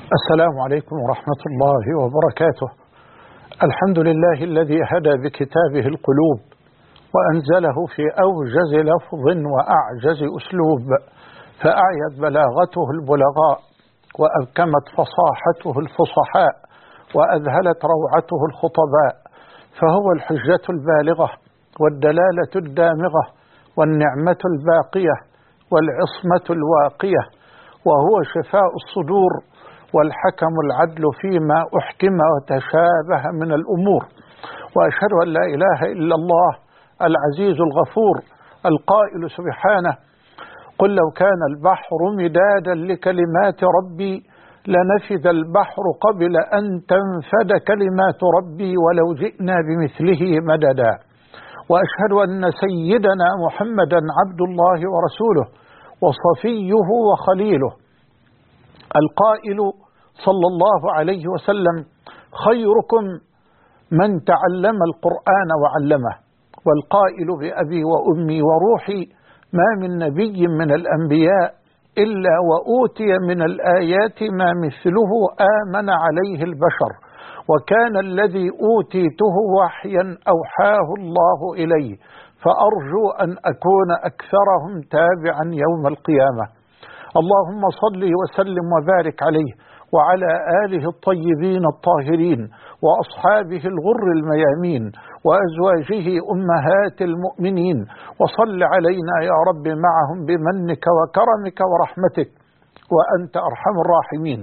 السلام عليكم ورحمة الله وبركاته. الحمد لله الذي هدى بكتابه القلوب وأنزله في أوجز لفظ وأعجز أسلوب، فأعيت بلاغته البلغاء وأبكمت فصاحته الفصحاء وأذهلت روعته الخطباء، فهو الحجة البالغة والدلالة الدامغة والنعمة الباقية والعصمة الواقية، وهو شفاء الصدور والحكم العدل فيما أحكم وتشابه من الأمور. وأشهد أن لا إله إلا الله العزيز الغفور القائل سبحانه: قل لو كان البحر مدادا لكلمات ربي لنفذ البحر قبل أن تنفد كلمات ربي ولو جئنا بمثله مددا. وأشهد أن سيدنا محمدا عبد الله ورسوله وصفيه وخليله، القائل صلى الله عليه وسلم: خيركم من تعلم القرآن وعلمه. والقائل بأبي وأمي وروحي: ما من نبي من الأنبياء إلا وأوتي من الآيات ما مثله آمن عليه البشر، وكان الذي أوتيته وحيا أوحاه الله إلي، فأرجو أن أكون أكثرهم تابعا يوم القيامة. اللهم صل وسلم وبارك عليه وعلى آله الطيبين الطاهرين وأصحابه الغر الميامين وأزواجه أمهات المؤمنين، وصل علينا يا رب معهم بمنك وكرمك ورحمتك وأنت أرحم الراحمين.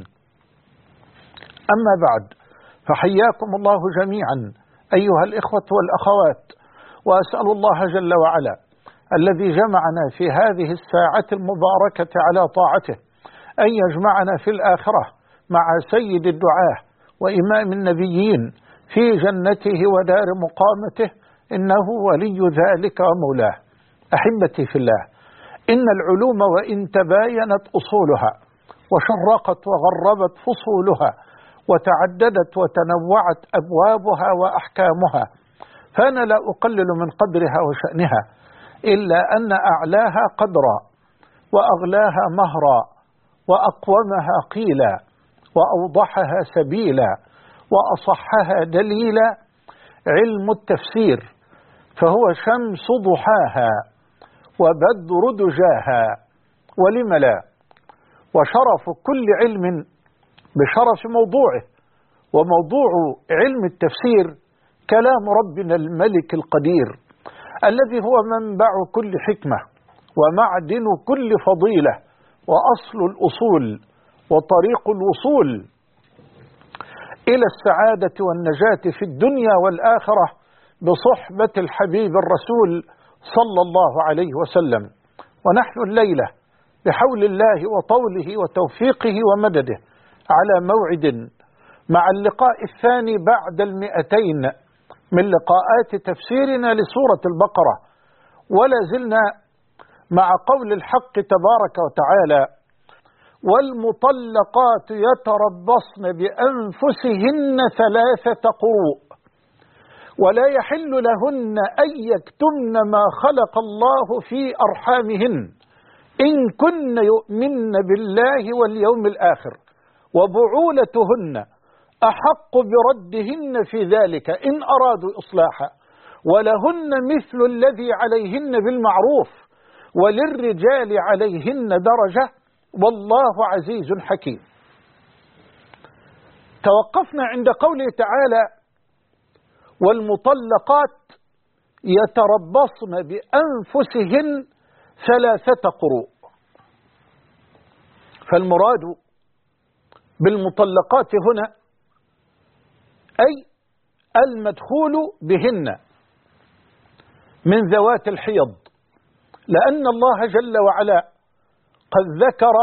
أما بعد، فحياكم الله جميعا أيها الإخوة والأخوات، وأسأل الله جل وعلا الذي جمعنا في هذه الساعة المباركة على طاعته أن يجمعنا في الآخرة مع سيد الدعاة وإمام النبيين في جنته ودار مقامته، إنه ولي ذلك ومولاه. أحبتي في الله، إن العلوم وإن تباينت أصولها وشرقت وغربت فصولها وتعددت وتنوعت أبوابها وأحكامها، فأنا لا أقلل من قدرها وشأنها، إلا أن أعلاها قدرا وأغلاها مهرا وأقومها قيلا وأوضحها سبيلا وأصحها دليلا علم التفسير، فهو شمس ضحاها وبدر دجاها، ولم لا؟ وشرف كل علم بشرف موضوعه، وموضوع علم التفسير كلام ربنا الملك القدير الذي هو منبع كل حكمة ومعدن كل فضيلة وأصل الأصول وطريق الوصول إلى السعادة والنجاة في الدنيا والآخرة بصحبة الحبيب الرسول صلى الله عليه وسلم. ونحن الليلة بحول الله وطوله وتوفيقه ومدده على موعد مع اللقاء الثاني بعد 200 من لقاءات تفسيرنا لسورة البقرة، ولا زلنا مع قول الحق تبارك وتعالى: والمطلقات يتربصن بأنفسهن 3 قروء ولا يحل لهن أن يكتمن ما خلق الله في أرحامهن إن كن يؤمن بالله واليوم الآخر وبعولتهن أحق بردهن في ذلك إن أرادوا إصلاحا، ولهن مثل الذي عليهن بالمعروف وللرجال عليهن درجة والله عزيز حكيم. توقفنا عند قوله تعالى: والمطلقات يتربصن بأنفسهن 3 قروء. فالمراد بالمطلقات هنا أي المدخول بهن من ذوات الحيض، لأن الله جل وعلا قد ذكر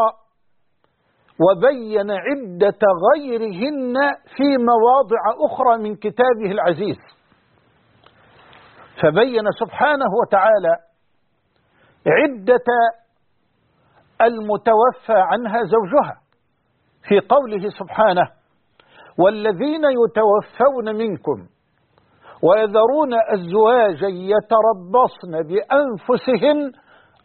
وبين عدة غيرهن في مواضع أخرى من كتابه العزيز، فبين سبحانه وتعالى عدة المتوفى عنها زوجها في قوله سبحانه: والذين يتوفون منكم ويذرون أزواجا يتربصن بأنفسهن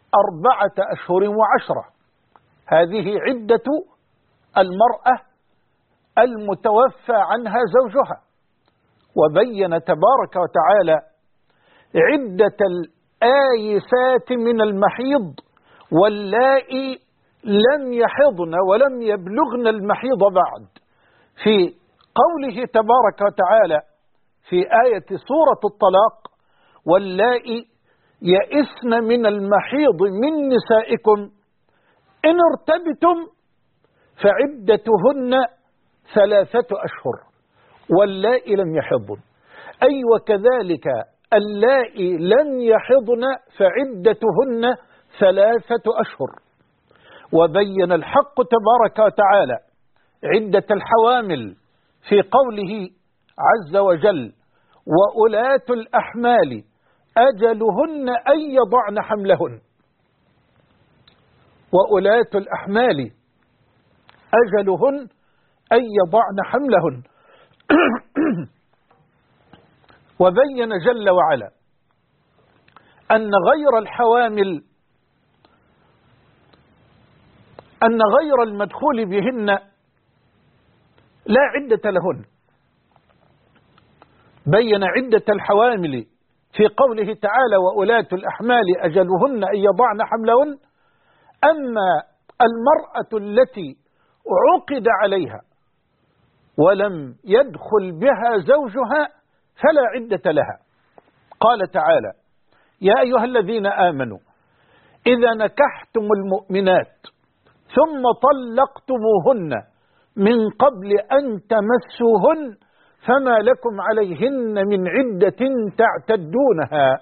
4 أشهر و10. هذه عدة المرأة المتوفى عنها زوجها. وبين تبارك وتعالى عدة الآيسات من المحيض واللائي لم يحضن ولم يبلغن المحيض بعد، في قوله تبارك وتعالى في آية سورة الطلاق: واللائي يئسن من المحيض من نسائكم إن ارتبتم فعدتهن 3 أشهر واللائي لم يحضن. أي وكذلك اللائي لم يحضن فعدتهن 3 أشهر. وبين الحق تبارك وتعالى عدة الحوامل في قوله عز وجل: وأولاة الأحمال أجلهن أن يضعن حملهن. وأولاة الأحمال أجلهن أن يضعن حملهن. وبين جل وعلا أن غير المدخول بهن لا عدة لهن. بين عدة الحوامل في قوله تعالى: وأولاة الأحمال أجلهن أن يضعن حملهن. أما المرأة التي عقد عليها ولم يدخل بها زوجها فلا عدة لها. قال تعالى: يا أيها الذين آمنوا إذا نكحتم المؤمنات ثم طلقتموهن من قبل أن تمسوهن فما لكم عليهن من عدة تعتدونها.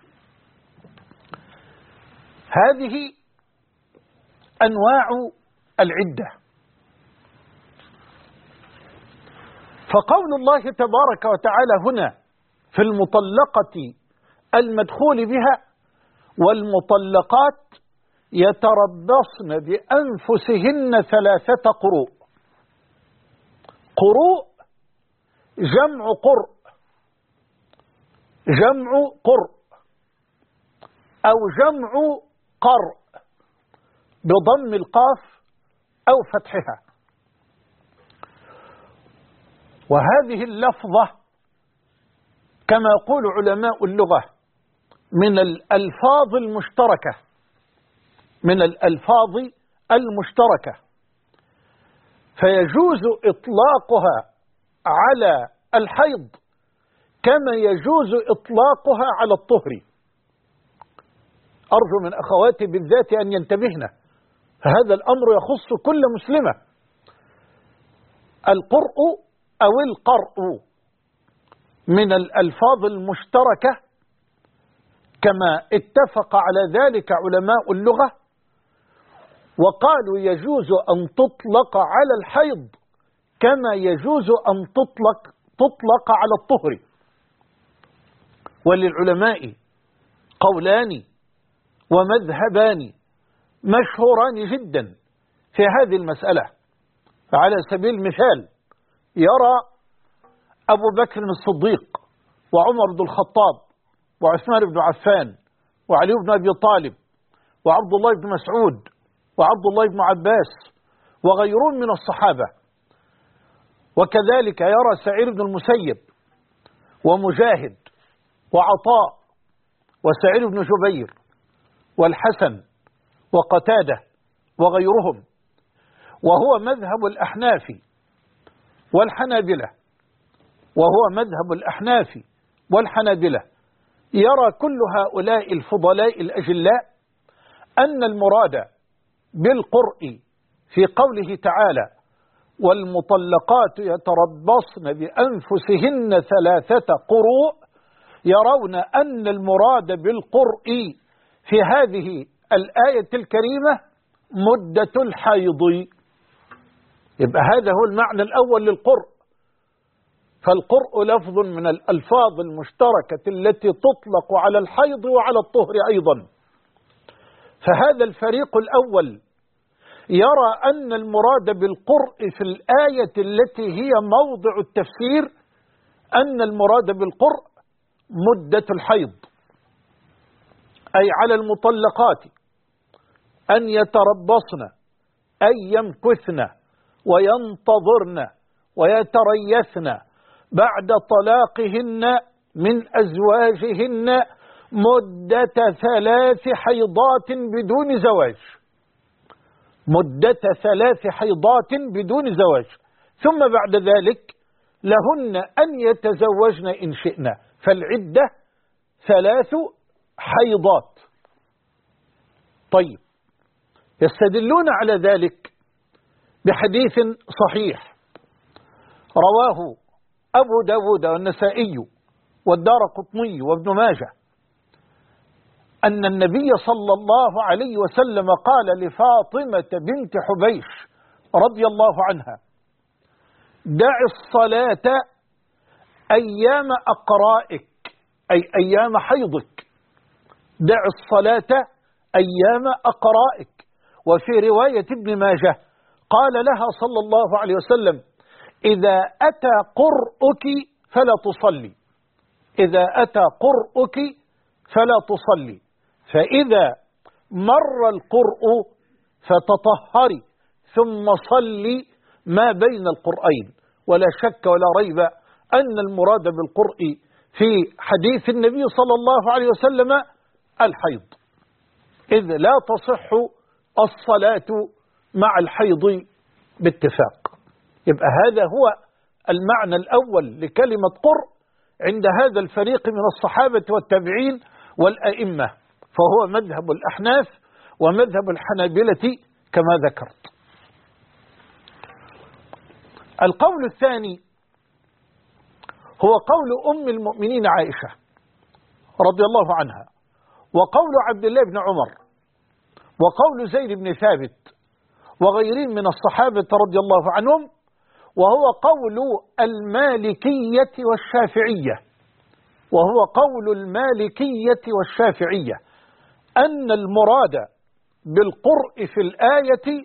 هذه أنواع العدة. فقول الله تبارك وتعالى هنا في المطلقة المدخول بها: والمطلقات يتربصن بأنفسهن 3 قروء. قروء جمع قرء، جمع قرء أو جمع قرء بضم القاف أو فتحها. وهذه اللفظة كما يقول علماء اللغة من الألفاظ المشتركة، من الألفاظ المشتركة، فيجوز إطلاقها على الحيض كما يجوز إطلاقها على الطهر. أرجو من أخواتي بالذات أن ينتبهن، فهذا الأمر يخص كل مسلمة. القرء أو القرء من الألفاظ المشتركة كما اتفق على ذلك علماء اللغة، وقالوا يجوز أن تطلق على الحيض كما يجوز أن تطلق على الطهر. وللعلماء قولان ومذهبان مشهوران جدا في هذه المسألة. فعلى سبيل المثال يرى أبو بكر الصديق وعمر بن الخطاب وعثمان بن عفان وعلي بن أبي طالب وعبد الله بن مسعود وعبد الله بن عباس وغيرهم من الصحابة، وكذلك يرى سعيد بن المسيب ومجاهد وعطاء وسعيد بن جبير والحسن وقتادة وغيرهم، وهو مذهب الأحناف والحنابلة، يرى كل هؤلاء الفضلاء الأجلاء أن المراد بالقرء في قوله تعالى: والمطلقات يتربصن بأنفسهن 3 قروء، يرون أن المراد بالقرء في هذه الآية الكريمة مدة الحيض. يبقى هذا هو المعنى الأول للقرء. فالقرء لفظ من الألفاظ المشتركة التي تطلق على الحيض وعلى الطهر أيضا. فهذا الفريق الأول يرى أن المراد بالقرء في الآية التي هي موضع التفسير أن المراد بالقرء مدة الحيض، أي على المطلقات أن يتربصن، أي يمكثن وينتظرن ويتريثن بعد طلاقهن من أزواجهن مدة 3 حيضات بدون زواج، مدة 3 حيضات بدون زواج، ثم بعد ذلك لهن أن يتزوجن إن شئن، فالعدة 3 حيضات. طيب، يستدلون على ذلك بحديث صحيح رواه أبو داود والنسائي والدارقطني وابن ماجه أن النبي صلى الله عليه وسلم قال لفاطمة بنت حبيش رضي الله عنها: دع الصلاة أيام أقرائك، أي أيام حيضك، دع الصلاة أيام أقرائك. وفي رواية ابن ماجه قال لها صلى الله عليه وسلم: إذا أتى قرؤك فلا تصلي، إذا أتى قرؤك فلا تصلي، فإذا مر القرء فتطهري ثم صلي ما بين القرئين. ولا شك ولا ريب أن المراد بالقرء في حديث النبي صلى الله عليه وسلم الحيض، إذ لا تصح الصلاة مع الحيض باتفاق. يبقى هذا هو المعنى الأول لكلمة قرء عند هذا الفريق من الصحابة والتابعين والأئمة، فهو مذهب الأحناف ومذهب الحنابلة كما ذكرت. القول الثاني هو قول أم المؤمنين عائشة رضي الله عنها، وقول عبد الله بن عمر، وقول زيد بن ثابت وغيرهم من الصحابة رضي الله عنهم، وهو قول المالكية والشافعية، وهو قول المالكية والشافعية أن المراد بالقرء في الآية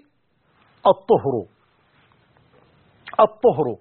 الطهر.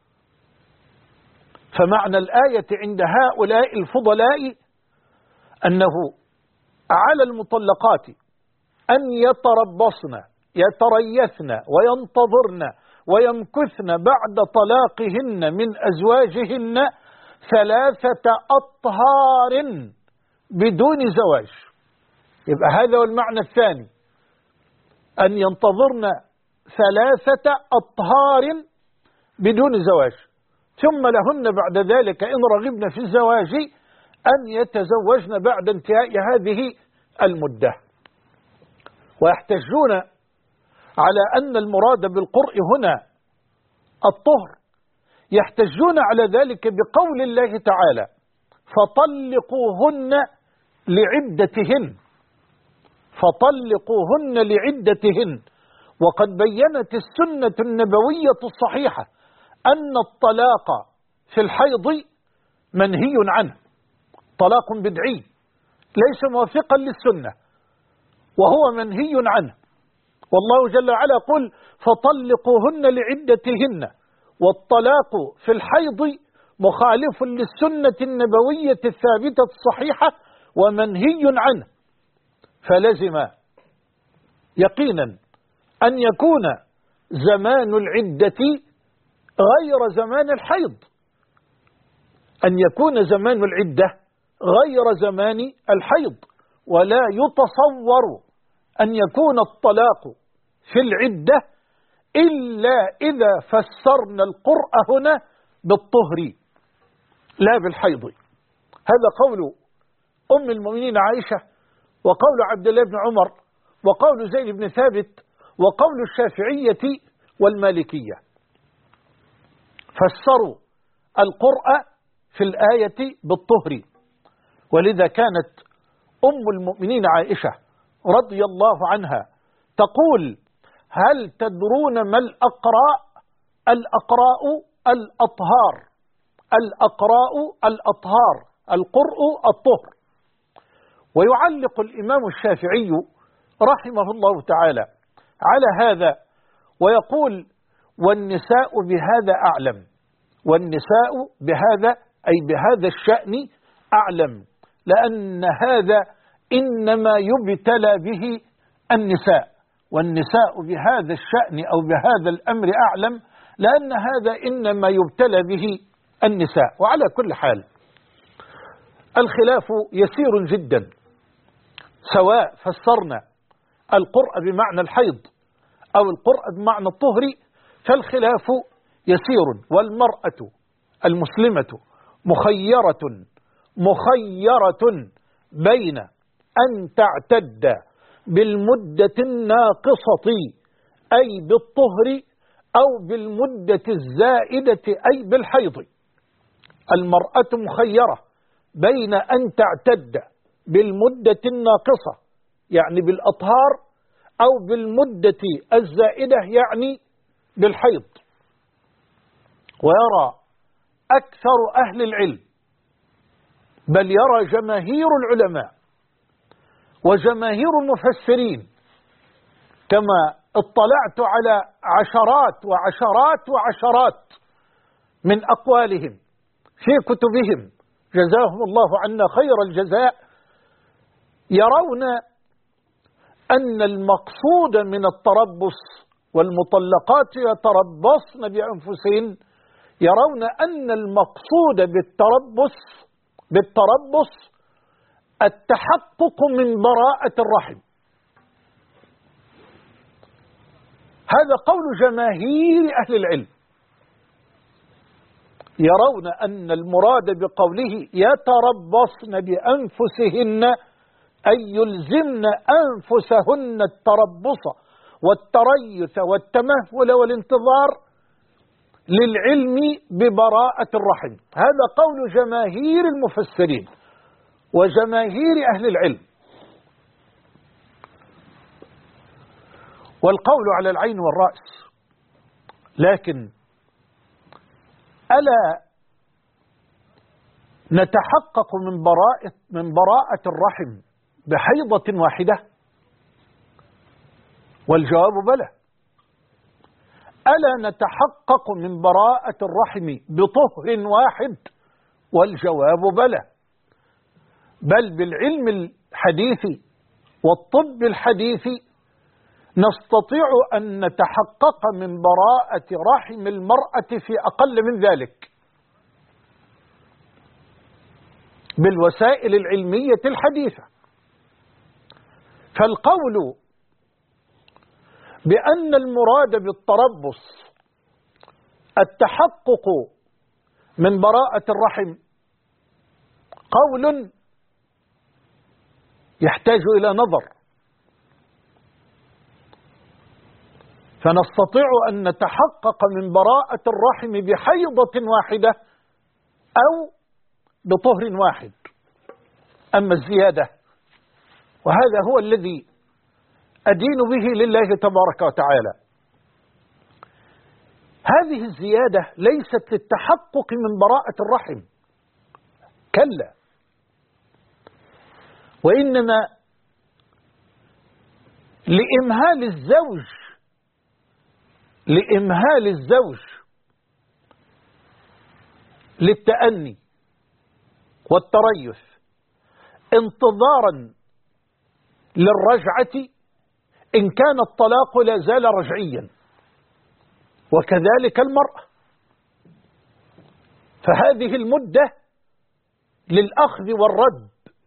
فمعنى الآية عند هؤلاء الفضلاء أنه على المطلقات أن يتربصن يتريثن وينتظرن ويمكثن بعد طلاقهن من أزواجهن 3 أطهار بدون زواج. يبقى هذا هو المعنى الثاني، أن ينتظرن 3 أطهار بدون زواج، ثم لهن بعد ذلك إن رغبن في الزواج أن يتزوجن بعد انتهاء هذه المدة. ويحتجون على أن المراد بالقرء هنا الطهر، يحتجون على ذلك بقول الله تعالى: فطلقوهن لعدتهن، فطلقوهن لعدتهن. وقد بينت السنة النبوية الصحيحة أن الطلاق في الحيض منهي عنه، طلاق بدعي ليس موافقا للسنة وهو منهي عنه. والله جل وعلا يقول: فطلقوهن لعدتهن، والطلاق في الحيض مخالف للسنة النبوية الثابتة الصحيحة ومنهي عنه. فلزم يقينا أن يكون زمان العدة غير زمان الحيض، أن يكون زمان العدة غير زمان الحيض. ولا يتصور أن يكون الطلاق في العدة إلا إذا فسرنا القرء هنا بالطهر لا بالحيض. هذا قول أم المؤمنين عائشة، وقول عبد الله بن عمر، وقول زيد بن ثابت، وقول الشافعية والمالكية. فسروا القرء في الآية بالطهر. ولذا كانت أم المؤمنين عائشة رضي الله عنها تقول: هل تدرون ما الأقراء؟ الأقراء الأطهار، الأقراء الأطهار، القرء الطهر. ويعلق الإمام الشافعي رحمه الله تعالى على هذا ويقول: والنساء بهذا أعلم، والنساء بهذا أي بهذا الشأن أعلم، لأن هذا إنما يبتلى به النساء، والنساء بهذا الشأن أو بهذا الأمر أعلم، لأن هذا إنما يبتلى به النساء. وعلى كل حال الخلاف يسير جدا، سواء فسرنا القرء بمعنى الحيض أو القرء بمعنى الطهر، فالخلاف يسير. والمرأة المسلمة مخيرة بين أن تعتد بالمدة الناقصة أي بالطهر أو بالمدة الزائدة أي بالحيض. المرأة مخيرة بين أن تعتد بالمدة الناقصة يعني بالأطهار أو بالمدة الزائدة يعني بالحيض. ويرى أكثر أهل العلم، بل يرى جماهير العلماء وجماهير المفسرين، كما اطلعت على عشرات وعشرات وعشرات من أقوالهم في كتبهم جزاهم الله عنا خير الجزاء، يرون أن المقصود من التربص، والمطلقات يتربصن بأنفسهن، يرون أن المقصود بالتربص التحقق من براءة الرحم. هذا قول جماهير أهل العلم، يرون أن المراد بقوله يتربصن بأنفسهن أي يلزمن أنفسهن التربص والتريث والتمهل والانتظار للعلم ببراءة الرحم. هذا قول جماهير المفسرين وجماهير أهل العلم. والقول على العين والرأس، لكن ألا نتحقق من براءة الرحم بحيضة واحدة؟ والجواب بلى. ألا نتحقق من براءة الرحم بطهر واحد؟ والجواب بلى. بل بالعلم الحديث والطب الحديث نستطيع أن نتحقق من براءة رحم المرأة في أقل من ذلك بالوسائل العلمية الحديثة. فالقول بأن المراد بالتربص التحقق من براءة الرحم قول يحتاج إلى نظر، فنستطيع أن نتحقق من براءة الرحم بحيضة واحدة أو بطهر واحد. أما الزيادة، وهذا هو الذي أدين به لله تبارك وتعالى، هذه الزيادة ليست للتحقق من براءة الرحم، كلا، وإنما لإمهال الزوج للتأني والتريث انتظارا للرجعة إن كان الطلاق لا زال رجعيا، وكذلك المرأة. فهذه المدة للأخذ والرد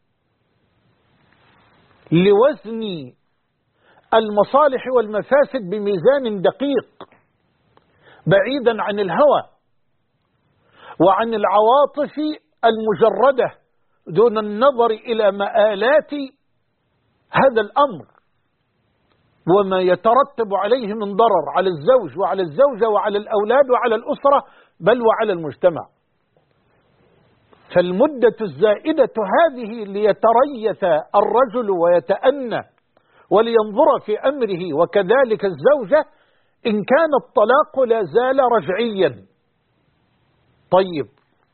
لوزن المصالح والمفاسد بميزان دقيق بعيدا عن الهوى وعن العواطف المجردة دون النظر إلى مآلات هذا الأمر وما يترتب عليه من ضرر على الزوج وعلى الزوجة وعلى الأولاد وعلى الأسرة بل وعلى المجتمع. فالمدة الزائدة هذه ليتريث الرجل ويتأنى ولينظر في أمره، وكذلك الزوجة إن كان الطلاق لا زال رجعيا. طيب،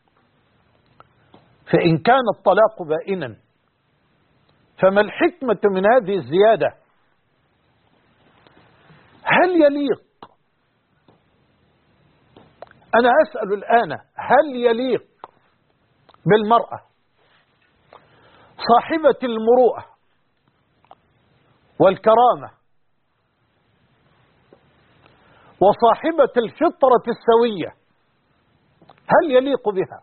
فإن كان الطلاق بائنا فما الحكمة من هذه الزيادة؟ هل يليق، أنا أسأل الآن، هل يليق بالمرأة صاحبة المروءة والكرامة وصاحبة الفطرة السوية، هل يليق بها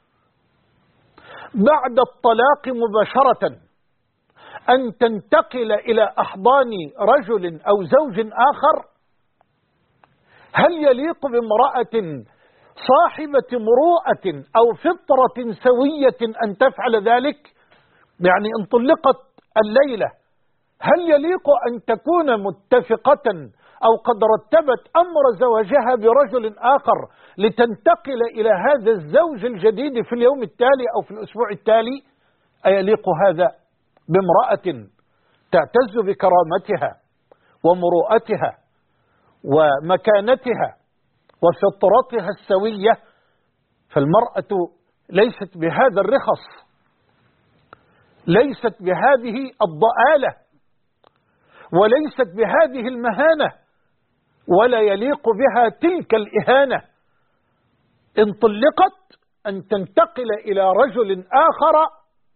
بعد الطلاق مباشرة أن تنتقل إلى أحضان رجل أو زوج آخر؟ هل يليق بامرأة صاحبة مروءة أو فطرة سوية أن تفعل ذلك؟ يعني إن طلقت الليلة هل يليق أن تكون متفقة أو قد رتبت أمر زواجها برجل آخر لتنتقل إلى هذا الزوج الجديد في اليوم التالي أو في الأسبوع التالي؟ أيليق هذا بامرأة تعتز بكرامتها ومروءتها ومكانتها وفطرتها السوية؟ فالمرأة ليست بهذا الرخص، ليست بهذه الضآلة، وليست بهذه المهانة، ولا يليق بها تلك الإهانة. إن طلقت أن تنتقل إلى رجل آخر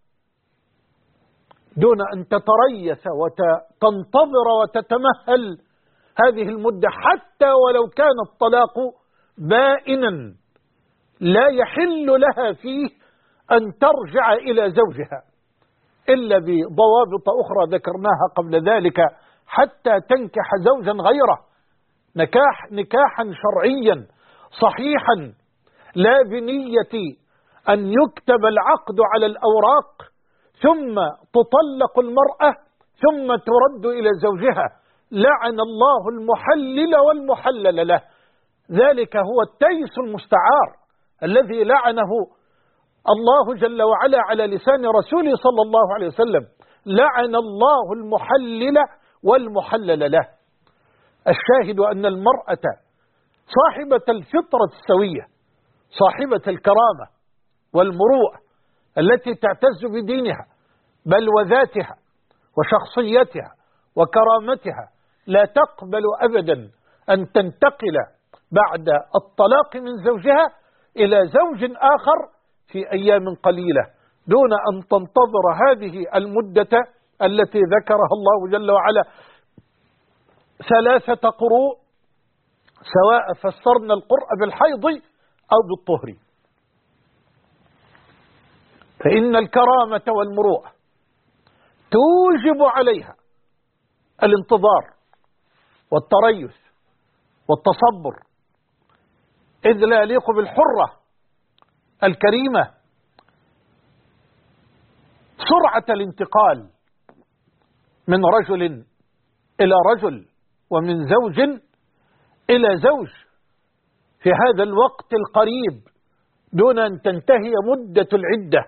دون أن تتريث وتنتظر وتتمهل هذه المدة، حتى ولو كان الطلاق بائنا لا يحل لها فيه أن ترجع إلى زوجها إلا بضوابط أخرى ذكرناها قبل ذلك، حتى تنكح زوجا غيره نكاحا شرعيا صحيحا، لا بنية أن يكتب العقد على الأوراق ثم تطلق المرأة ثم ترد إلى زوجها. لعن الله المحلل والمحلل له، ذلك هو التيس المستعار الذي لعنه الله جل وعلا على لسان رسوله صلى الله عليه وسلم. لعن الله المحلل والمحلل له. الشاهد أن المرأة صاحبة الفطرة السوية، صاحبة الكرامة والمروءة، التي تعتز بدينها بل وذاتها وشخصيتها وكرامتها، لا تقبل أبدا أن تنتقل بعد الطلاق من زوجها إلى زوج آخر في أيام قليلة دون أن تنتظر هذه المدة التي ذكرها الله جل وعلا 3 قروء، سواء فسرنا القرء بالحيض أو بالطهر. فإن الكرامة والمروءة توجب عليها الانتظار والتريث والتصبر، إذ لا يليق بالحرة الكريمة سرعة الانتقال من رجل إلى رجل ومن زوج إلى زوج في هذا الوقت القريب دون أن تنتهي مدة العدة.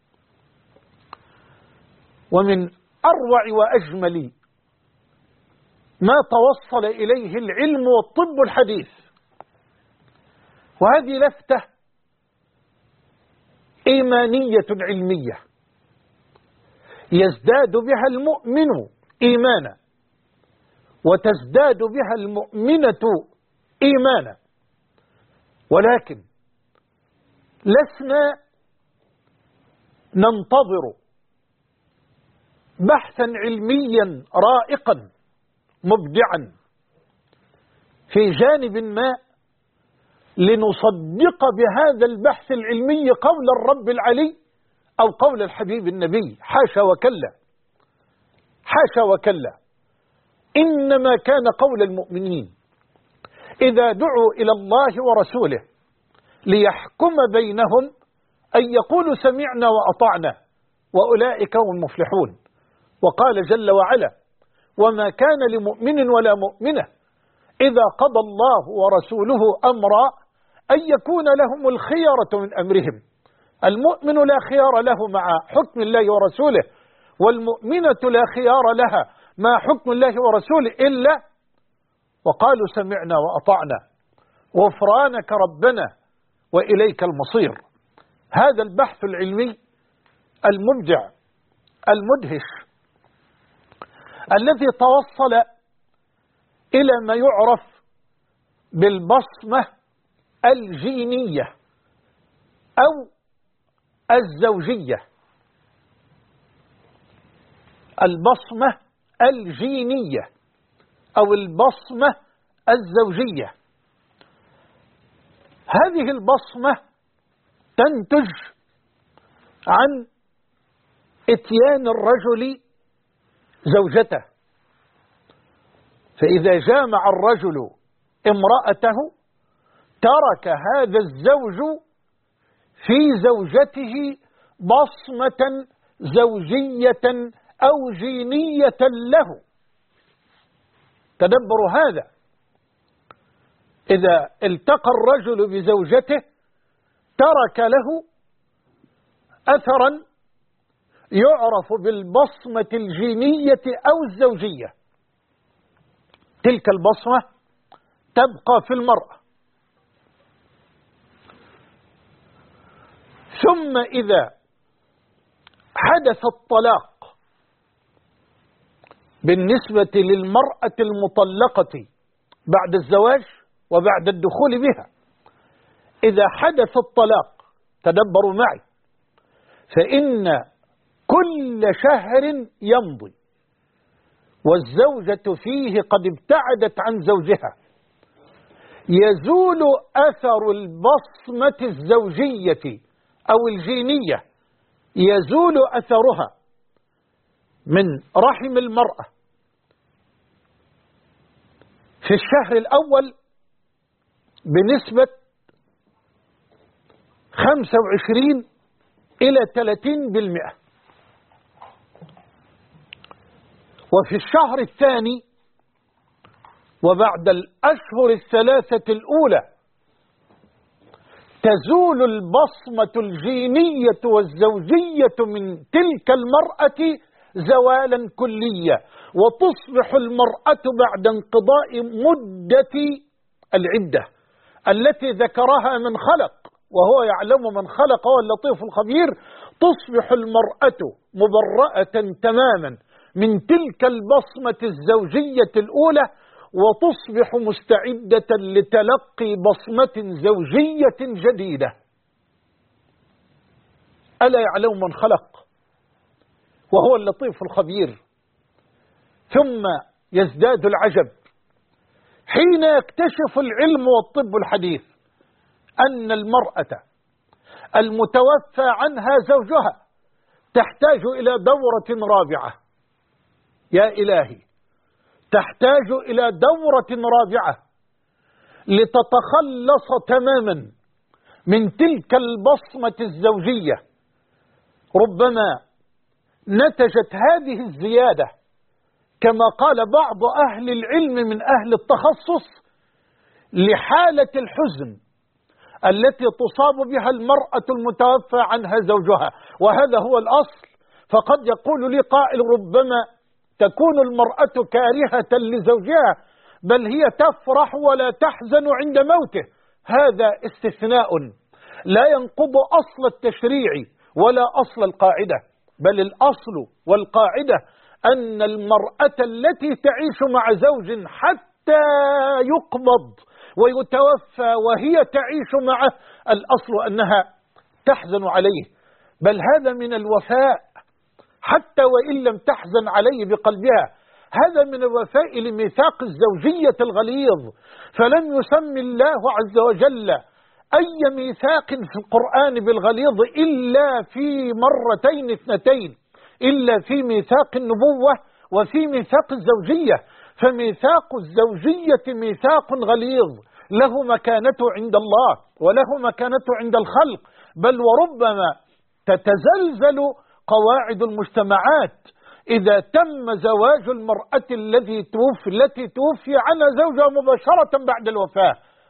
ومن أروع وأجمل ما توصل إليه العلم والطب الحديث، وهذه لفتة إيمانية علمية يزداد بها المؤمن إيمانا وتزداد بها المؤمنة إيمانا، ولكن لسنا ننتظر بحثا علميا رائقا مبدعا في جانب ما لنصدق بهذا البحث العلمي قول الرب العلي أو قول الحبيب النبي. حاشا وكلا، حاشا وكلا. إنما كان قول المؤمنين إذا دعوا إلى الله ورسوله ليحكم بينهم أن يقولوا سمعنا وأطعنا وأولئك هم المفلحون. وقال جل وعلا وما كان لمؤمن ولا مؤمنة إذا قضى الله ورسوله أمرا أن يكون لهم الخيرة من أمرهم. المؤمن لا خيار له مع حكم الله ورسوله، والمؤمنة لا خيار لها مع حكم الله ورسوله إلا وقالوا سمعنا وأطعنا غفرانك ربنا وإليك المصير. هذا البحث العلمي المبدع المدهش الذي توصل إلى ما يعرف بالبصمة الجينية أو الزوجية. البصمة الجينية أو البصمة الزوجية هذه البصمة تنتج عن اتيان الرجل زوجته، فإذا جامع الرجل امرأته ترك هذا الزوج في زوجته بصمة زوجية أو جينية له. تدبروا هذا، إذا التقى الرجل بزوجته ترك له أثرا يعرف بالبصمة الجينية أو الزوجية. تلك البصمة تبقى في المرأة. ثم إذا حدث الطلاق بالنسبة للمرأة المطلقة بعد الزواج وبعد الدخول بها، إذا حدث الطلاق تدبروا معي، فإن كل شهر يمضي والزوجة فيه قد ابتعدت عن زوجها يزول أثر البصمة الزوجية أو الجينية، يزول أثرها من رحم المرأة في الشهر الأول بنسبة 25 إلى 30%، وفي الشهر الثاني وبعد الأشهر الثلاثة الأولى تزول البصمة الجينية والزوجية من تلك المرأة زوالا كليا، وتصبح المرأة بعد انقضاء مدة العدة التي ذكرها من خلق، وهو يعلم من خلق وهو اللطيف الخبير، تصبح المرأة مبرأة تماما من تلك البصمة الزوجية الأولى، وتصبح مستعدة لتلقي بصمة زوجية جديدة. ألا يعلم من خلق وهو اللطيف الخبير؟ ثم يزداد العجب حين يكتشف العلم والطب الحديث أن المرأة المتوفى عنها زوجها تحتاج إلى دورة رابعة. يا إلهي، تحتاج إلى دورة رابعة لتتخلص تماما من تلك البصمة الزوجية. ربما نتجت هذه الزيادة كما قال بعض أهل العلم من أهل التخصص لحالة الحزن التي تصاب بها المرأة المتوفى عنها زوجها، وهذا هو الأصل. فقد يقول لي قائل ربما تكون المرأة كارهة لزوجها بل هي تفرح ولا تحزن عند موته. هذا استثناء لا ينقض أصل التشريع ولا أصل القاعدة، بل الأصل والقاعدة أن المرأة التي تعيش مع زوج حتى يقبض ويتوفى وهي تعيش معه الأصل أنها تحزن عليه، بل هذا من الوفاء حتى وإن لم تحزن عليه بقلبها. هذا من الوفاء لميثاق الزوجية الغليظ. فلم يسمي الله عز وجل أي ميثاق في القرآن بالغليظ إلا في مرتين اثنتين، إلا في ميثاق النبوة وفي ميثاق الزوجية. فميثاق الزوجية ميثاق غليظ له مكانته عند الله وله مكانته عند الخلق، بل وربما تتزلزل قواعد المجتمعات إذا تم زواج المرأة التي توفي عنها زوجها مباشرة بعد الوفاة.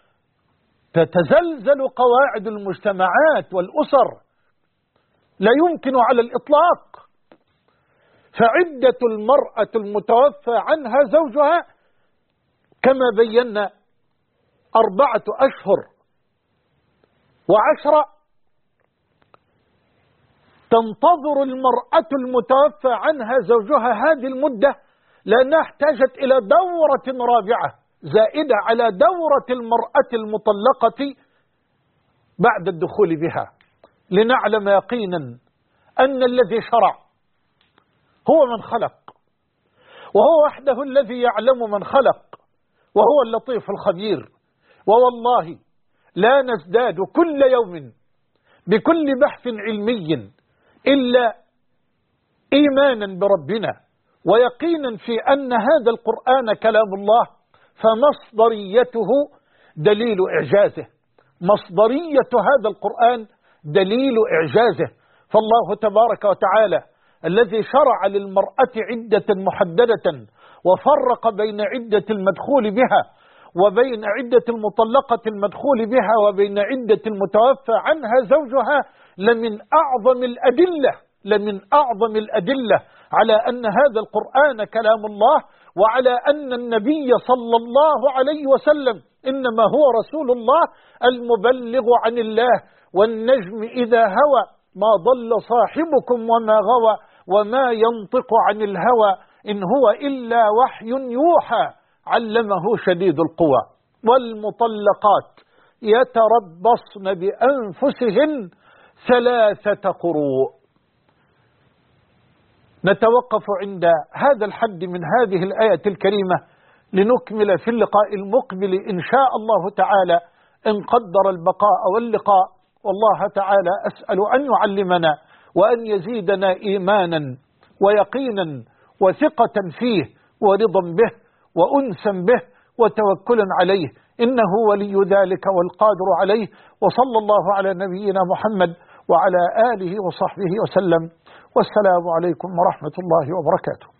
تتزلزل قواعد المجتمعات والأسر، لا يمكن على الإطلاق. فعدة المرأة المتوفى عنها زوجها كما بينا 4 أشهر و10. تنتظر المرأة المتوفى عنها زوجها هذه المدة لأنها احتاجت إلى دورة رابعة زائدة على دورة المرأة المطلقة بعد الدخول بها، لنعلم يقينا أن الذي شرع هو من خلق، وهو وحده الذي يعلم من خلق، وهو اللطيف الخبير. ووالله لا نزداد كل يوم بكل بحث علمي إلا إيمانا بربنا ويقينا في أن هذا القرآن كلام الله، فمصدريته دليل إعجازه، مصدرية هذا القرآن دليل إعجازه. فالله تبارك وتعالى الذي شرع للمرأة عدة محددة وفرق بين عدة المدخول بها وبين عدة المطلقة المدخول بها وبين عدة المتوفى عنها زوجها لمن أعظم الأدلة على أن هذا القرآن كلام الله، وعلى أن النبي صلى الله عليه وسلم إنما هو رسول الله المبلغ عن الله. والنجم إذا هوى ما ضل صاحبكم وما غوى وما ينطق عن الهوى إن هو إلا وحي يوحى علمه شديد القوى. والمطلقات يتربصن بأنفسهن 3 قروء. نتوقف عند هذا الحد من هذه الآية الكريمة لنكمل في اللقاء المقبل إن شاء الله تعالى إن قدر البقاء واللقاء. والله تعالى أسأل أن يعلمنا وأن يزيدنا إيمانا ويقينا وثقة فيه ورضا به وأنسا به وتوكلا عليه، إنه ولي ذلك والقادر عليه. وصلى الله على نبينا محمد وعلى آله وصحبه وسلم، والسلام عليكم ورحمة الله وبركاته.